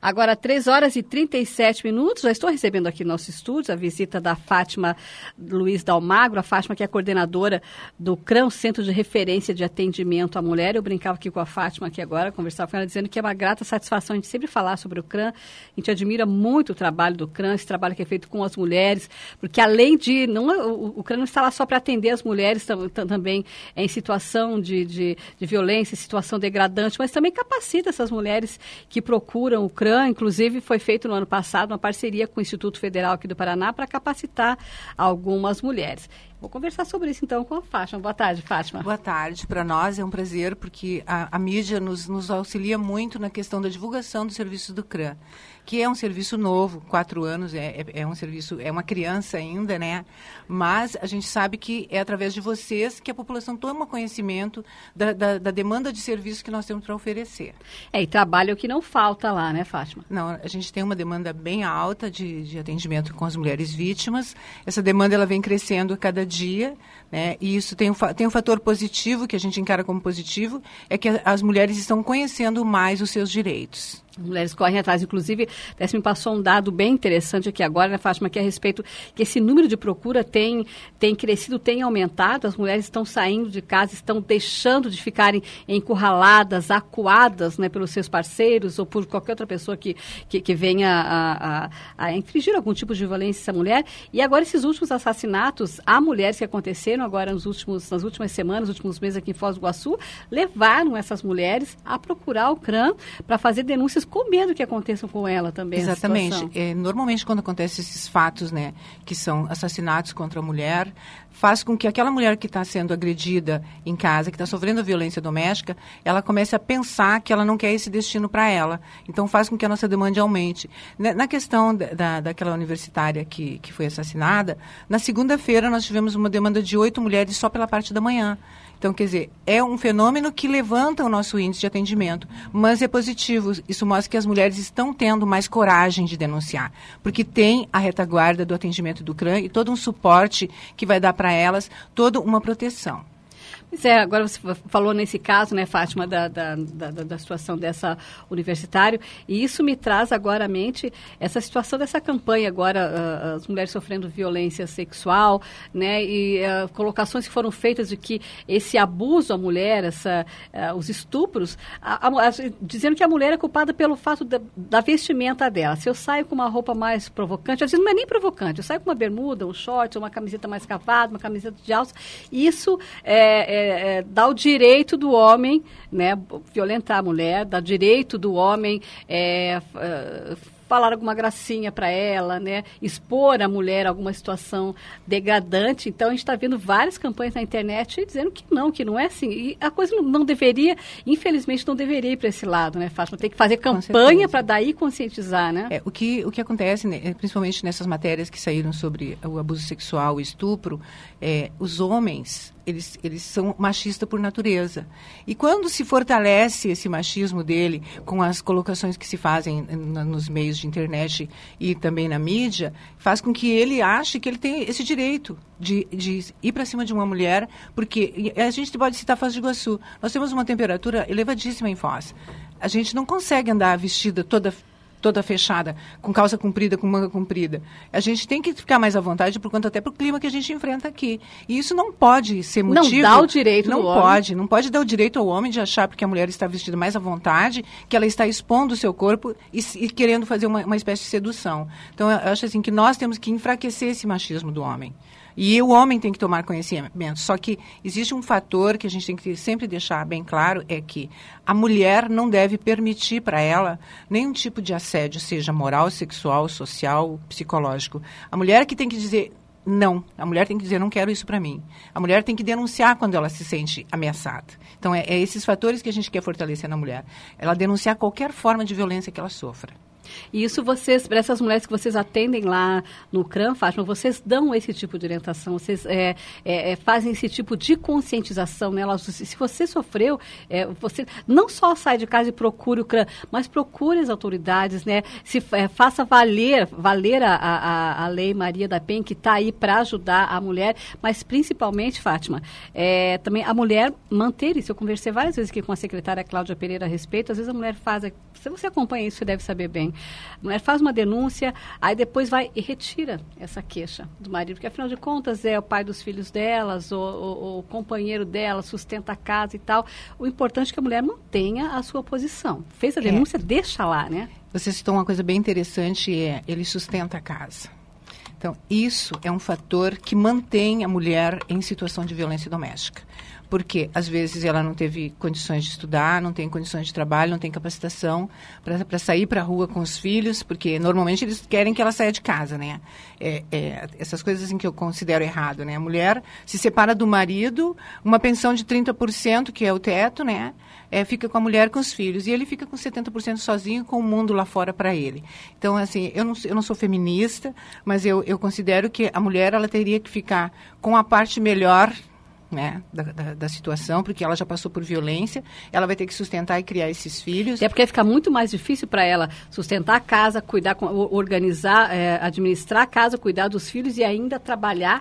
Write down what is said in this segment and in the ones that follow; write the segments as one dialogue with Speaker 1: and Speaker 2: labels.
Speaker 1: Agora, 3h37, já estou recebendo aqui no nosso estúdio a visita da Fátima Luiz Dalmagro, a Fátima que é coordenadora do CRAM, Centro de Referência de Atendimento à Mulher. Eu brincava aqui com a Fátima aqui agora, conversava com ela, dizendo que é uma grata satisfação a gente sempre falar sobre o CRAM. A gente admira muito o trabalho do CRAM, esse trabalho que é feito com as mulheres, porque além de... o CRAM não está lá só para atender as mulheres também em situação de violência, em situação degradante, mas também capacita essas mulheres que procuram o CRAM. Inclusive, foi feito no ano passado uma parceria com o Instituto Federal aqui do Paraná para capacitar algumas mulheres. Vou conversar sobre isso, então, com a Fátima. Boa tarde, Fátima.
Speaker 2: Boa tarde. Para nós é um prazer, porque a mídia nos auxilia muito na questão da divulgação do serviço do CRAM, que é um serviço novo, 4 anos, é um serviço, é uma criança ainda, né? Mas a gente sabe que é através de vocês que a população toma conhecimento da demanda de serviço que nós temos para oferecer.
Speaker 1: E trabalho é o que não falta lá, né, Fátima?
Speaker 2: Não, a gente tem uma demanda bem alta de atendimento com as mulheres vítimas. Essa demanda ela vem crescendo a cada dia, né? E isso tem um fator positivo, que a gente encara como positivo, é que as mulheres estão conhecendo mais os seus direitos.
Speaker 1: As mulheres correm atrás. Inclusive, me passou um dado bem interessante aqui agora, né, Fátima, que é a respeito que esse número de procura tem crescido, tem aumentado. As mulheres estão saindo de casa, estão deixando de ficarem encurraladas, acuadas, né, pelos seus parceiros ou por qualquer outra pessoa que venha a infligir algum tipo de violência a essa mulher. E agora esses últimos assassinatos a mulheres que aconteceram agora nas últimas semanas, nos últimos meses aqui em Foz do Iguaçu, levaram essas mulheres a procurar o CRAM para fazer denúncias com medo que aconteçam com ela também.
Speaker 2: Exatamente. Normalmente, quando acontecem esses fatos, né, que são assassinatos contra a mulher, faz com que aquela mulher que está sendo agredida em casa, que está sofrendo a violência doméstica, ela comece a pensar que ela não quer esse destino para ela. Então, faz com que a nossa demanda aumente. Na questão daquela universitária que foi assassinada, na segunda-feira nós tivemos uma demanda de 8 mulheres só pela parte da manhã. Então, quer dizer, é um fenômeno que levanta o nosso índice de atendimento, mas é positivo. Isso mostra que as mulheres estão tendo mais coragem de denunciar, porque tem a retaguarda do atendimento do CRAM e todo um suporte que vai dar para elas toda uma proteção.
Speaker 1: Pois é, agora você falou nesse caso, né, Fátima, da situação dessa universitária, e isso me traz agora à mente essa situação dessa campanha agora, as mulheres sofrendo violência sexual, né, e colocações que foram feitas de que esse abuso à mulher, os estupros, dizendo que a mulher é culpada pelo fato da vestimenta dela. Se eu saio com uma roupa mais provocante, às vezes não é nem provocante, eu saio com uma bermuda, um short, uma camiseta mais cavada, uma camiseta de alça, isso dá o direito do homem, né, violentar a mulher, dá o direito do homem falar alguma gracinha para ela, né, expor a mulher a alguma situação degradante. Então, a gente está vendo várias campanhas na internet dizendo que não é assim. E a coisa não deveria, infelizmente, não deveria ir para esse lado, né, Fátima? Tem que fazer campanha para daí conscientizar, né?
Speaker 2: O que acontece, né, principalmente nessas matérias que saíram sobre o abuso sexual, o estupro, os homens... Eles são machistas por natureza. E quando se fortalece esse machismo dele com as colocações que se fazem nos meios de internet e também na mídia, faz com que ele ache que ele tem esse direito de ir para cima de uma mulher, porque a gente pode citar Foz do Iguaçu. Nós temos uma temperatura elevadíssima em Foz. A gente não consegue andar vestida toda fechada, com calça comprida, com manga comprida. A gente tem que ficar mais à vontade por conta até pro clima que a gente enfrenta aqui. E isso não pode ser motivo...
Speaker 1: Não dá o direito do homem.
Speaker 2: Não pode dar o direito ao homem de achar, porque a mulher está vestida mais à vontade, que ela está expondo o seu corpo e querendo fazer uma espécie de sedução. Então, eu acho assim que nós temos que enfraquecer esse machismo do homem. E o homem tem que tomar conhecimento. Só que existe um fator que a gente tem que sempre deixar bem claro, é que a mulher não deve permitir para ela nenhum tipo de assédio, seja moral, sexual, social, psicológico. A mulher que tem que dizer não. A mulher tem que dizer, não quero isso para mim. A mulher tem que denunciar quando ela se sente ameaçada. Então, é esses fatores que a gente quer fortalecer na mulher. Ela denunciar qualquer forma de violência que ela sofra.
Speaker 1: E isso para essas mulheres que vocês atendem lá no CRAM, Fátima, vocês dão esse tipo de orientação, vocês fazem esse tipo de conscientização nelas. Se você sofreu, você não só sai de casa e procure o CRAM, mas procure as autoridades, né? Faça valer a Lei Maria da Penha, que está aí para ajudar a mulher, mas principalmente, Fátima, também a mulher manter isso. Eu conversei várias vezes aqui com a secretária Cláudia Pereira a respeito, às vezes a mulher se você acompanha isso, você deve saber bem. A mulher faz uma denúncia, aí depois vai e retira essa queixa do marido, porque afinal de contas é o pai dos filhos delas, o companheiro dela, sustenta a casa e tal. O importante é que a mulher mantenha a sua posição. Fez a denúncia, deixa lá, né?
Speaker 2: Você citou uma coisa bem interessante, ele sustenta a casa. Então, isso é um fator que mantém a mulher em situação de violência doméstica. Porque, às vezes, ela não teve condições de estudar, não tem condições de trabalho, não tem capacitação para sair para a rua com os filhos, porque, normalmente, eles querem que ela saia de casa, né? Essas coisas assim que eu considero errado, né? A mulher se separa do marido, uma pensão de 30%, que é o teto, né? Fica com a mulher, com os filhos, e ele fica com 70% sozinho, com o mundo lá fora para ele. Então, assim, eu não sou feminista, mas eu considero que a mulher, ela teria que ficar com a parte melhor, né, da situação, porque ela já passou por violência, ela vai ter que sustentar e criar esses filhos.
Speaker 1: Até porque fica muito mais difícil para ela sustentar a casa, cuidar, organizar, administrar a casa, cuidar dos filhos e ainda trabalhar.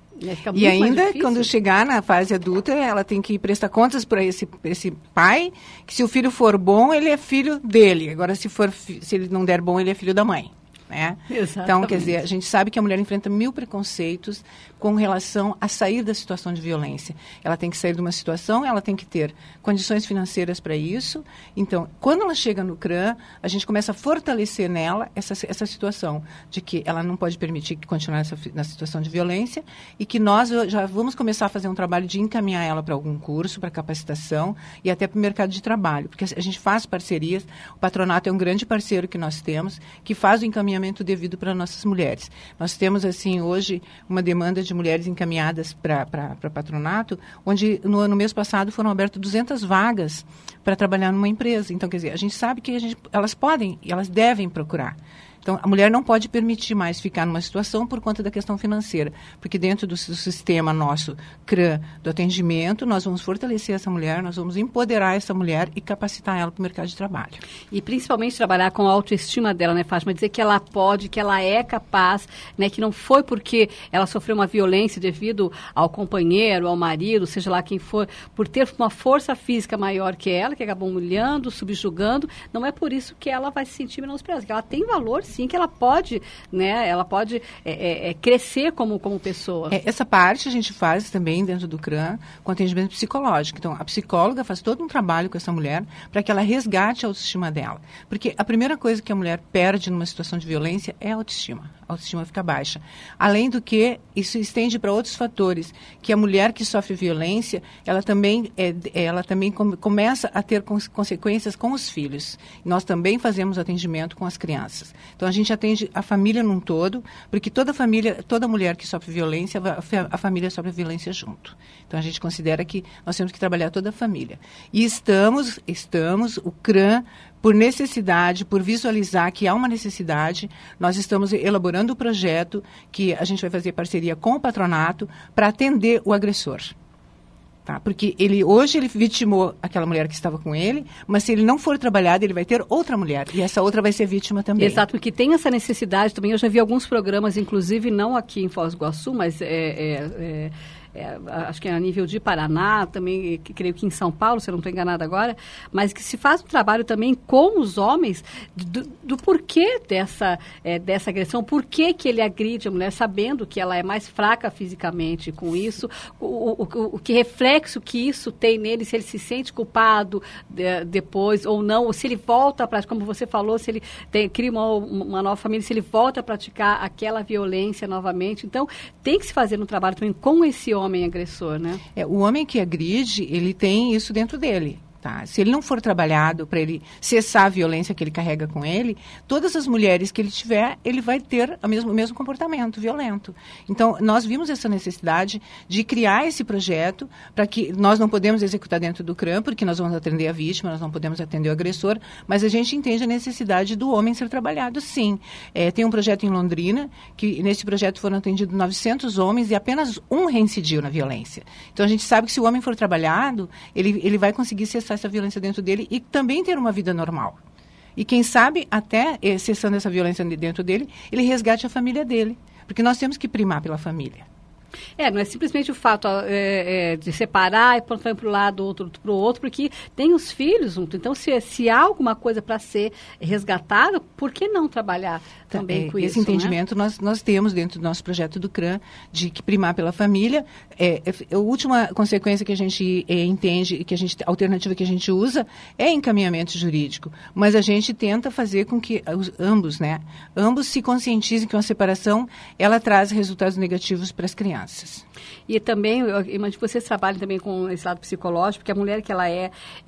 Speaker 2: E ainda, quando chegar na fase adulta, ela tem que prestar contas para esse pai, que se o filho for bom, ele é filho dele. Agora, se ele não der bom, ele é filho da mãe. Né? Então, quer dizer, a gente sabe que a mulher enfrenta 1000 preconceitos com relação a sair da situação de violência. Ela tem que sair de uma situação, ela tem que ter condições financeiras para isso. Então, quando ela chega no CRAM, a gente começa a fortalecer nela essa situação de que ela não pode permitir que continue na situação de violência e que nós já vamos começar a fazer um trabalho de encaminhar ela para algum curso, para capacitação e até para o mercado de trabalho. Porque a gente faz parcerias, o patronato é um grande parceiro que nós temos, que faz o encaminhamento devido para nossas mulheres. Nós temos, assim, hoje, uma demanda de mulheres encaminhadas para patronato, onde no mês passado foram abertas 200 vagas para trabalhar numa empresa. Então, quer dizer, a gente sabe que elas podem e elas devem procurar. Então, a mulher não pode permitir mais ficar numa situação por conta da questão financeira, porque dentro do sistema nosso CRAM, do atendimento, nós vamos fortalecer essa mulher, nós vamos empoderar essa mulher e capacitar ela para o mercado de trabalho.
Speaker 1: E principalmente trabalhar com a autoestima dela, né, Fátima? Dizer que ela pode, que ela é capaz, né, que não foi porque ela sofreu uma violência devido ao companheiro, ao marido, seja lá quem for, por ter uma força física maior que ela, que acabou humilhando, subjugando, não é por isso que ela vai se sentir menosprezada, que ela tem valor, sim, que ela pode, né, ela pode crescer como pessoa.
Speaker 2: Essa parte a gente faz também dentro do CRAM com atendimento psicológico. Então, a psicóloga faz todo um trabalho com essa mulher para que ela resgate a autoestima dela. Porque a primeira coisa que a mulher perde numa situação de violência é a autoestima. A autoestima fica baixa. Além do que, isso estende para outros fatores, que a mulher que sofre violência, ela também começa a ter consequências com os filhos. Nós também fazemos atendimento com as crianças. Então, a gente atende a família num todo, porque toda mulher que sofre violência, a família sofre violência junto. Então, a gente considera que nós temos que trabalhar toda a família. E estamos, o CRAM, por necessidade, por visualizar que há uma necessidade, nós estamos elaborando o projeto que a gente vai fazer parceria com o patronato para atender o agressor. Tá? Porque hoje ele vitimou aquela mulher que estava com ele, mas se ele não for trabalhado, ele vai ter outra mulher. E essa outra vai ser vítima também.
Speaker 1: Exato, porque tem essa necessidade também. Eu já vi alguns programas, inclusive, não aqui em Foz do Iguaçu, mas acho que é a nível de Paraná, também creio que em São Paulo, se eu não estou enganada agora, mas que se faz um trabalho também com os homens do porquê dessa agressão, por que ele agride a mulher, sabendo que ela é mais fraca fisicamente com isso, o que reflexo que isso tem nele, se ele se sente culpado depois ou não, ou se ele volta a praticar, como você falou, se ele cria uma nova família, se ele volta a praticar aquela violência novamente. Então, tem que se fazer um trabalho também com esse homem agressor, né?
Speaker 2: O homem que agride, ele tem isso dentro dele. Tá? Se ele não for trabalhado para ele cessar a violência que ele carrega com ele, todas as mulheres que ele tiver, ele vai ter o mesmo comportamento violento. Então, nós vimos essa necessidade de criar esse projeto para que nós não podemos executar dentro do CRAM, porque nós vamos atender a vítima, nós não podemos atender o agressor, mas a gente entende a necessidade do homem ser trabalhado, sim. Tem um projeto em Londrina, que nesse projeto foram atendidos 900 homens e apenas um reincidiu na violência. Então, a gente sabe que se o homem for trabalhado, ele vai conseguir cessar essa violência dentro dele e também ter uma vida normal. E quem sabe, até cessando essa violência dentro dele, ele resgate a família dele. Porque nós temos que primar pela família.
Speaker 1: Não é simplesmente o fato de separar e pronto, vai para um lado, outro para o outro, porque tem os filhos junto. Então, se há alguma coisa para ser resgatada, por que não trabalhar também com isso?
Speaker 2: Esse entendimento, né? nós temos dentro do nosso projeto do CRAM, de que primar pela família. A última consequência que a gente entende, a alternativa que a gente usa é encaminhamento jurídico. Mas a gente tenta fazer com que ambos se conscientizem que uma separação, ela traz resultados negativos para as crianças.
Speaker 1: E também, eu imagino que vocês trabalhem também com esse lado psicológico, porque a mulher que ela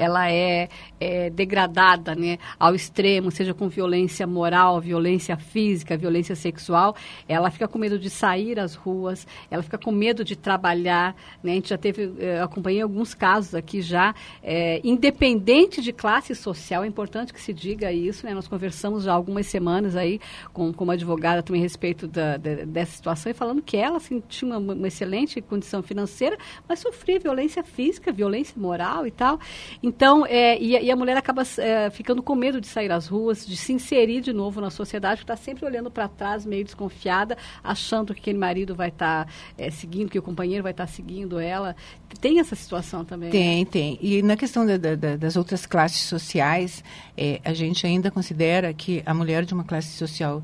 Speaker 1: é degradada, né, ao extremo, seja com violência moral, violência física, violência sexual, ela fica com medo de sair às ruas, ela fica com medo de trabalhar, né? A gente já acompanhei alguns casos aqui já, independente de classe social, é importante que se diga isso, né? Nós conversamos já há algumas semanas aí com uma advogada também a respeito dessa situação e falando que ela, assim, tinha uma excelente condição financeira, mas sofria violência física, violência moral e tal. Então, e a mulher acaba ficando com medo de sair às ruas, de se inserir de novo na sociedade, porque está sempre olhando para trás, meio desconfiada, achando que aquele marido vai estar seguindo, que o companheiro vai estar seguindo ela. Tem essa situação também?
Speaker 2: Tem. E na questão das outras classes sociais, a gente ainda considera que a mulher de uma classe social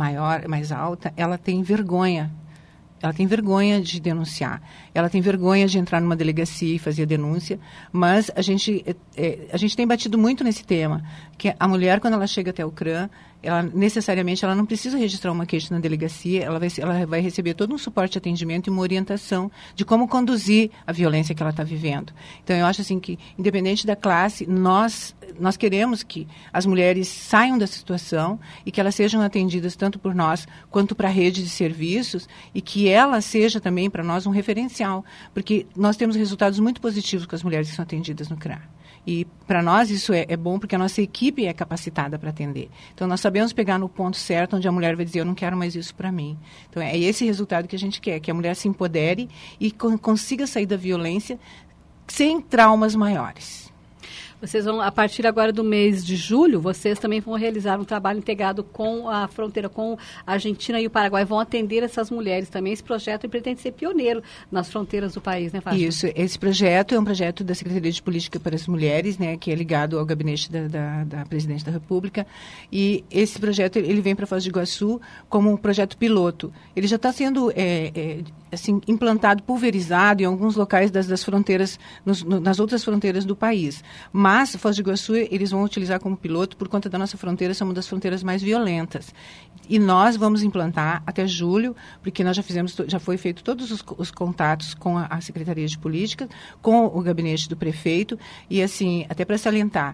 Speaker 2: mais alta, ela tem vergonha. Ela tem vergonha de denunciar, ela tem vergonha de entrar numa delegacia e fazer a denúncia, mas a gente tem batido muito nesse tema, que a mulher, quando ela chega até o CRAM, ela necessariamente não precisa registrar uma queixa na delegacia, ela vai receber todo um suporte de atendimento e uma orientação de como conduzir a violência que ela está vivendo. Então, eu acho assim que, independente da classe, nós queremos que as mulheres saiam dessa situação e que elas sejam atendidas tanto por nós quanto para a rede de serviços e que ela seja também para nós um referencial, porque nós temos resultados muito positivos com as mulheres que são atendidas no CRAM. E para nós isso é bom porque a nossa equipe é capacitada para atender. Então nós sabemos pegar no ponto certo onde a mulher vai dizer, eu não quero mais isso para mim. Então é esse resultado que a gente quer, que a mulher se empodere e consiga sair da violência sem traumas maiores.
Speaker 1: Vocês vão, a partir agora do mês de julho, vocês também vão realizar um trabalho integrado com a fronteira, com a Argentina e o Paraguai. Vão atender essas mulheres também. Esse projeto pretende ser pioneiro nas fronteiras do país, né, Fátima?
Speaker 2: Isso. Esse projeto é um projeto da Secretaria de Política para as Mulheres, né, que é ligado ao gabinete da Presidente da República. E esse projeto ele vem para Foz do Iguaçu como um projeto piloto. Ele já está sendo assim, implantado, pulverizado em alguns locais das fronteiras, nas outras fronteiras do país. Mas Foz do Iguaçu eles vão utilizar como piloto por conta da nossa fronteira, ser uma das fronteiras mais violentas. E nós vamos implantar até julho, porque nós já foi feito todos os contatos com a Secretaria de Política, com o gabinete do prefeito, e assim, até para salientar,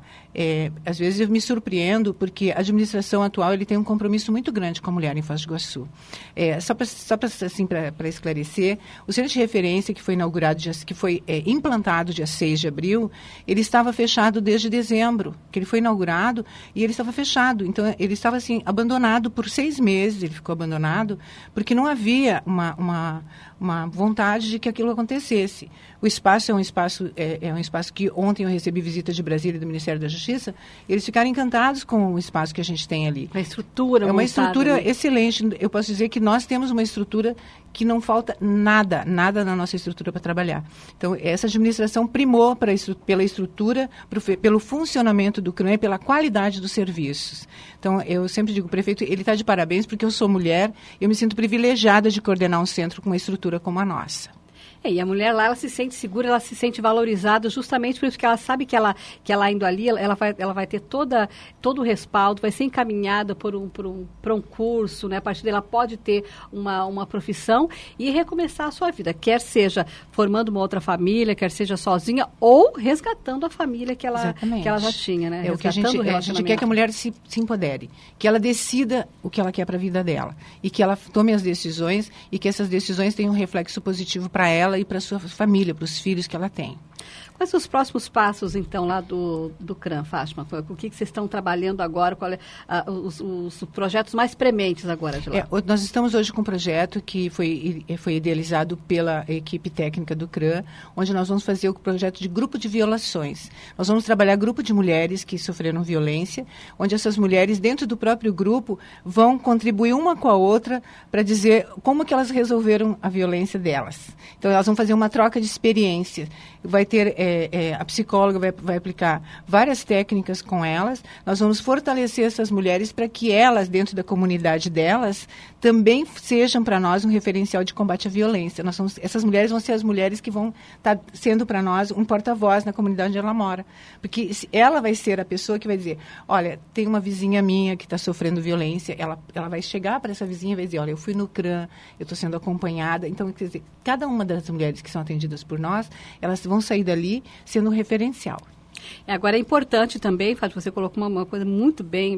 Speaker 2: às vezes eu me surpreendo, porque a administração atual ele tem um compromisso muito grande com a mulher em Foz do Iguaçu. Só para esclarecer, o centro de referência que foi inaugurado, que foi implantado dia 6 de abril, ele estava fechado desde dezembro, que ele foi inaugurado, e ele estava fechado. Então, ele estava assim, abandonado por 6 meses, ele ficou abandonado, porque não havia uma vontade de que aquilo acontecesse. O espaço é um espaço que ontem eu recebi visita de Brasília do Ministério da Justiça, eles ficaram encantados com o espaço que a gente tem ali.
Speaker 1: Uma estrutura
Speaker 2: uma
Speaker 1: montada,
Speaker 2: estrutura,
Speaker 1: né?
Speaker 2: Excelente. Eu posso dizer que nós temos uma estrutura que não falta nada na nossa estrutura para trabalhar. Então, essa administração primou pela estrutura, pelo funcionamento do CRAM e pela qualidade dos serviços. Então, eu sempre digo, o prefeito, ele está de parabéns porque eu sou mulher, eu me sinto privilegiada de coordenar um centro com uma estrutura como a nossa.
Speaker 1: E a mulher lá, ela se sente segura, ela se sente valorizada justamente por isso que ela sabe que ela indo ali, ela vai ter todo o respaldo, vai ser encaminhada por um curso, né? A partir dela pode ter uma profissão e recomeçar a sua vida, quer seja formando uma outra família, quer seja sozinha ou resgatando a família que ela já tinha, né?
Speaker 2: O que a gente quer que a mulher se empodere, que ela decida o que ela quer para a vida dela e que ela tome as decisões e que essas decisões tenham um reflexo positivo para ela e para sua família, para os filhos que ela tem.
Speaker 1: Quais são os próximos passos, então, lá do CRAM, Fátima? O que vocês estão trabalhando agora? Qual é, os projetos mais prementes agora de lá?
Speaker 2: Nós estamos hoje com um projeto que foi idealizado pela equipe técnica do CRAM, onde nós vamos fazer o projeto de grupo de violações. Nós vamos trabalhar grupo de mulheres que sofreram violência, onde essas mulheres, dentro do próprio grupo, vão contribuir uma com a outra para dizer como que elas resolveram a violência delas. Então, elas vão fazer uma troca de experiência. Vai ter, a psicóloga vai aplicar várias técnicas com elas. Nós vamos fortalecer essas mulheres para que elas, dentro da comunidade delas, também sejam para nós um referencial de combate à violência. Essas mulheres vão ser as mulheres que vão estar sendo para nós um porta-voz na comunidade onde ela mora. Porque ela vai ser a pessoa que vai dizer, olha, tem uma vizinha minha que está sofrendo violência, ela vai chegar para essa vizinha e vai dizer, olha, eu fui no CRAM, eu estou sendo acompanhada. Então, quer dizer, cada uma das mulheres que são atendidas por nós, elas vão sair dali sendo um referencial.
Speaker 1: Agora é importante também, Fátima, você colocou uma coisa muito bem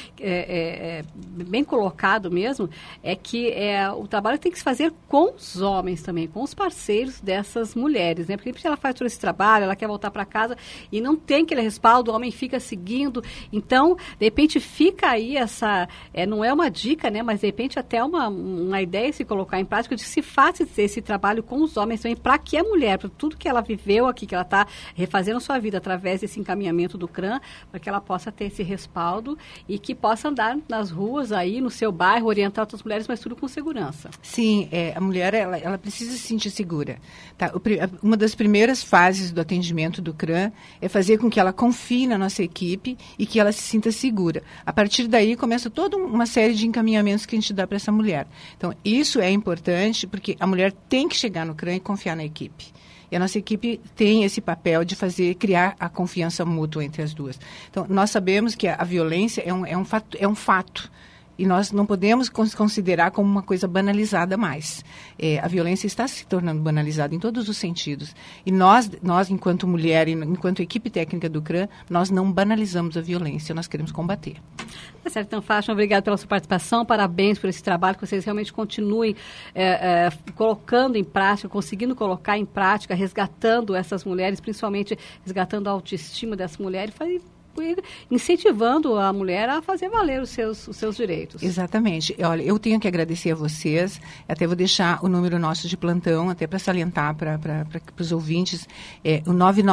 Speaker 1: colocado mesmo, é que o trabalho tem que se fazer com os homens também, com os parceiros dessas mulheres, né? Porque ela faz todo esse trabalho, ela quer voltar para casa e não tem aquele respaldo, o homem fica seguindo. Então, de repente, fica aí não é uma dica, né? Mas de repente até uma ideia se colocar em prática de se faça esse trabalho com os homens também, para que a mulher, para tudo que ela viveu aqui, que ela está refazendo a sua vida através desse encaminhamento do CRAM, para que ela possa ter esse respaldo e que possa andar nas ruas aí, no seu bairro, orientar outras mulheres, mas tudo com segurança.
Speaker 2: Sim, a mulher, ela precisa se sentir segura. Tá? Uma das primeiras fases do atendimento do CRAM é fazer com que ela confie na nossa equipe e que ela se sinta segura. A partir daí, começa toda uma série de encaminhamentos que a gente dá para essa mulher. Então, isso é importante, porque a mulher tem que chegar no CRAM e confiar na equipe. E a nossa equipe tem esse papel de criar a confiança mútua entre as duas. Então, nós sabemos que a violência é um fato. E nós não podemos considerar como uma coisa banalizada mais. A violência está se tornando banalizada em todos os sentidos. E nós enquanto mulher, enquanto equipe técnica do CRAM, nós não banalizamos a violência, nós queremos combater.
Speaker 1: Tá certo, então, Fátima, obrigada pela sua participação, parabéns por esse trabalho, que vocês realmente continuem colocando em prática, conseguindo colocar em prática, resgatando essas mulheres, principalmente resgatando a autoestima dessas mulheres, incentivando a mulher a fazer valer os seus direitos.
Speaker 2: Exatamente. Olha, eu tenho que agradecer a vocês, até vou deixar o número nosso de plantão, até para salientar para os ouvintes, o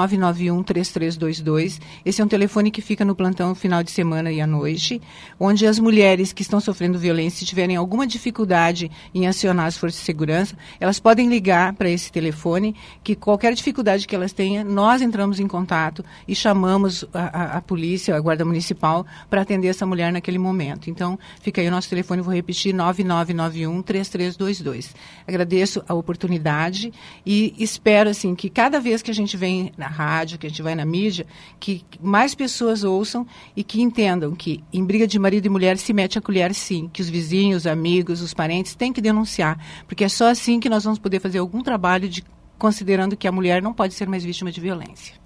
Speaker 2: 9991-3322. Esse é um telefone que fica no plantão no final de semana e à noite, onde as mulheres que estão sofrendo violência, se tiverem alguma dificuldade em acionar as forças de segurança, elas podem ligar para esse telefone, que qualquer dificuldade que elas tenham, nós entramos em contato e chamamos a polícia, a guarda municipal, para atender essa mulher naquele momento. Então, fica aí o nosso telefone, vou repetir, 9991-3322. Agradeço a oportunidade e espero, assim, que cada vez que a gente vem na rádio, que a gente vai na mídia, que mais pessoas ouçam e que entendam que em briga de marido e mulher se mete a colher, sim, que os vizinhos, amigos, os parentes têm que denunciar, porque é só assim que nós vamos poder fazer algum trabalho considerando que a mulher não pode ser mais vítima de violência.